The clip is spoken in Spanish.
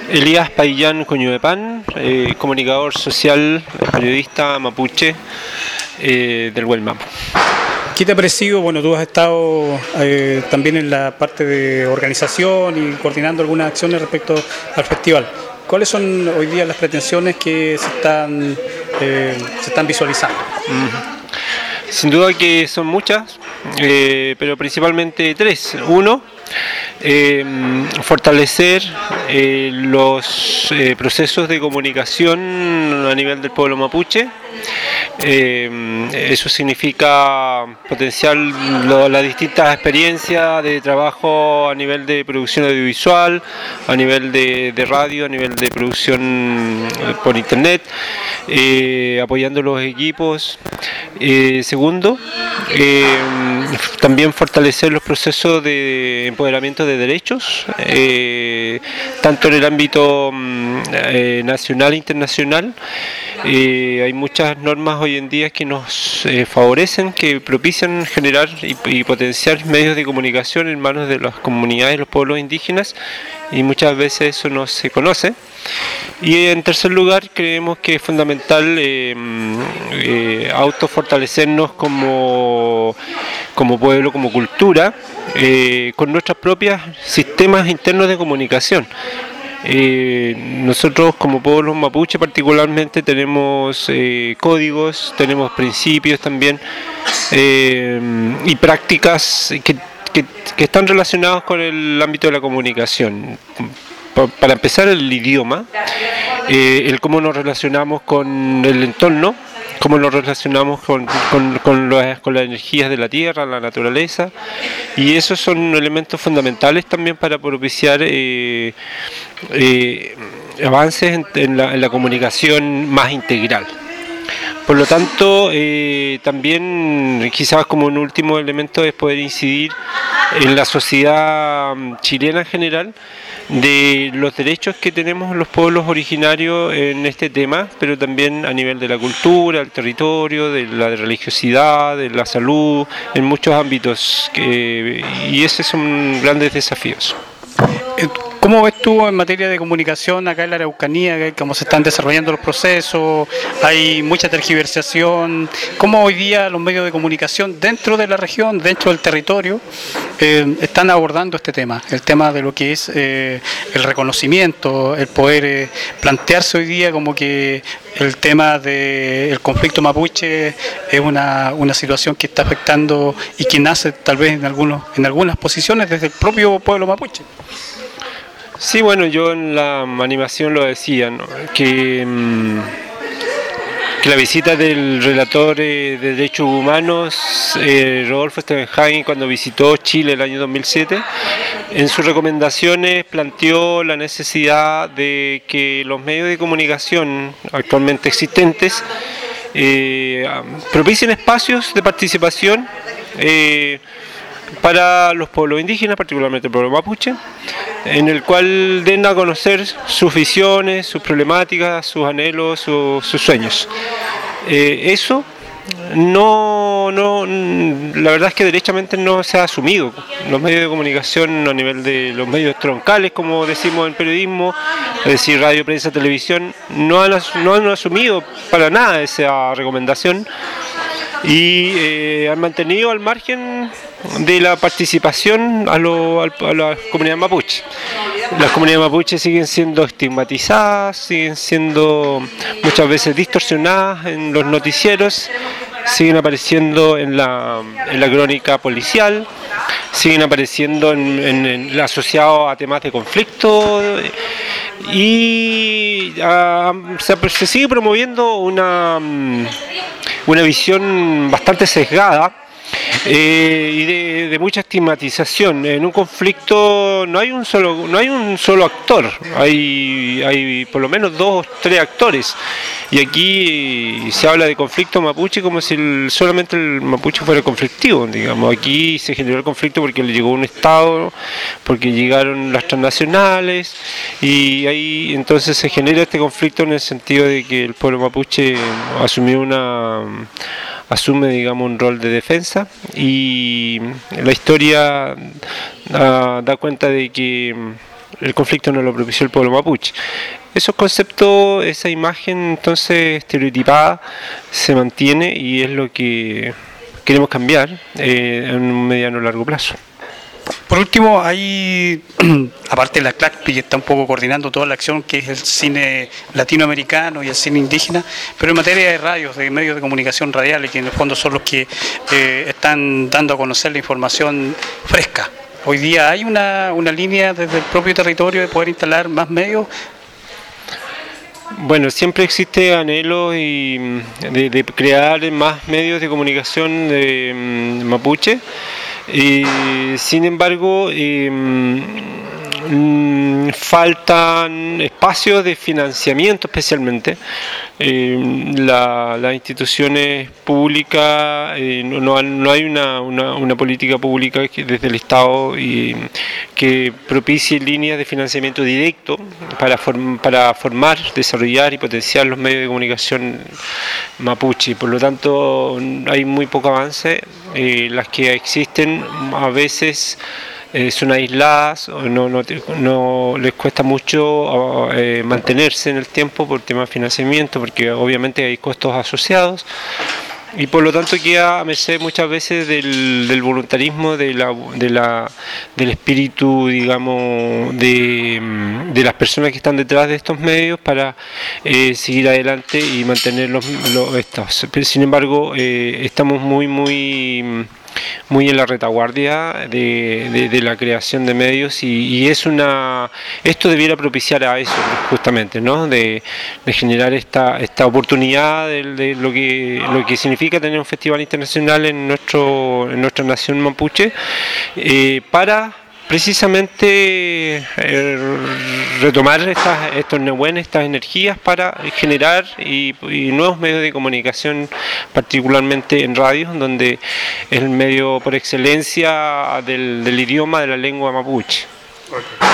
Elías Paillán Coñuepan, comunicador social, periodista mapuche del Guelmapu. ¿Qué te ha parecido? Bueno, tú has estado también en la parte de organización y coordinando algunas acciones respecto al festival. ¿Cuáles son hoy día las pretensiones que se están visualizando? Sin duda que son muchas, pero principalmente tres. Uno, fortalecer los procesos de comunicación a nivel del pueblo mapuche. Eso significa potenciar las distintas experiencias de trabajo a nivel de producción audiovisual, a nivel de radio, a nivel de producción por internet, apoyando los equipos. Segundo, también fortalecer los procesos de empoderamiento de derechos, tanto en el ámbito nacional e internacional. Hay muchas normas hoy en día que nos favorecen, que propician generar y potenciar medios de comunicación en manos de las comunidades, los pueblos indígenas, y muchas veces eso no se conoce. Y en tercer lugar, creemos que es fundamental autofortalecernos como pueblo, como cultura, con nuestros propios sistemas internos de comunicación. Nosotros como pueblos mapuche particularmente tenemos códigos, tenemos principios también y prácticas que están relacionados con el ámbito de la comunicación. Para empezar, el idioma, el cómo nos relacionamos con el entorno, cómo nos relacionamos con las energías de la tierra, la naturaleza, y esos son elementos fundamentales también para propiciar avances en la comunicación más integral. Por lo tanto, también quizás como un último elemento es poder incidir en la sociedad chilena en general, de los derechos que tenemos los pueblos originarios en este tema, pero también a nivel de la cultura, del territorio, de la religiosidad, de la salud, en muchos ámbitos, y esos son grandes desafíos. ¿Cómo ves tú en materia de comunicación acá en la Araucanía, cómo se están desarrollando los procesos? Hay mucha tergiversación. ¿Cómo hoy día los medios de comunicación dentro de la región, dentro del territorio, están abordando este tema? El tema de lo que es el reconocimiento, el poder plantearse hoy día como que el tema del conflicto mapuche es una situación que está afectando y que nace tal vez en algunas posiciones desde el propio pueblo mapuche. Sí, bueno, yo en la animación lo decía, ¿no? que la visita del relator de derechos humanos, Rodolfo Stephenhagen, cuando visitó Chile el año 2007, en sus recomendaciones planteó la necesidad de que los medios de comunicación actualmente existentes propicien espacios de participación para los pueblos indígenas, particularmente el pueblo mapuche, en el cual den a conocer sus visiones, sus problemáticas, sus anhelos, sus sueños. Eso la verdad es que derechamente no se ha asumido. Los medios de comunicación a nivel de los medios troncales, como decimos en periodismo, es decir, radio, prensa, televisión, no han asumido para nada esa recomendación y han mantenido al margen de la participación a la comunidad mapuche. Las comunidades mapuches siguen siendo estigmatizadas, siguen siendo muchas veces distorsionadas en los noticieros, siguen apareciendo en la crónica policial, siguen apareciendo asociados a temas de conflicto y se sigue promoviendo una visión bastante sesgada y de mucha estigmatización. En un conflicto no hay un solo actor, hay por lo menos 2 o 3 actores, y aquí se habla de conflicto mapuche como si solamente el mapuche fuera conflictivo, digamos. Aquí se generó el conflicto porque le llegó un Estado, porque llegaron las transnacionales, y ahí entonces se genera este conflicto en el sentido de que el pueblo mapuche asume, digamos, un rol de defensa, y la historia da cuenta de que el conflicto no lo propició el pueblo mapuche. Esos conceptos, esa imagen entonces estereotipada se mantiene y es lo que queremos cambiar en un mediano o largo plazo. Por último, hay, aparte de la CLACPI, que está un poco coordinando toda la acción, que es el cine latinoamericano y el cine indígena, pero en materia de radios, de medios de comunicación radiales, que en el fondo son los que están dando a conocer la información fresca. Hoy día hay una línea desde el propio territorio de poder instalar más medios. Bueno, siempre existe anhelo de crear más medios de comunicación de mapuche. Sin embargo, faltan espacios de financiamiento especialmente. Las instituciones públicas, no hay una política pública desde el Estado que propicie líneas de financiamiento directo para formar, desarrollar y potenciar los medios de comunicación mapuche. Por lo tanto, hay muy poco avance. Las que existen a veces son aisladas, no les cuesta mucho mantenerse en el tiempo por tema de financiamiento, porque obviamente hay costos asociados y por lo tanto queda a merced muchas veces del voluntarismo, del espíritu, digamos, de las personas que están detrás de estos medios para seguir adelante y mantener estos. Pero, sin embargo, estamos muy en la retaguardia de la creación de medios y esto debiera propiciar a eso justamente, ¿no? De generar esta oportunidad de lo que significa tener un festival internacional en nuestra nación mapuche para precisamente retomar estas energías para generar y nuevos medios de comunicación, particularmente en radios, donde es el medio por excelencia del idioma de la lengua mapuche.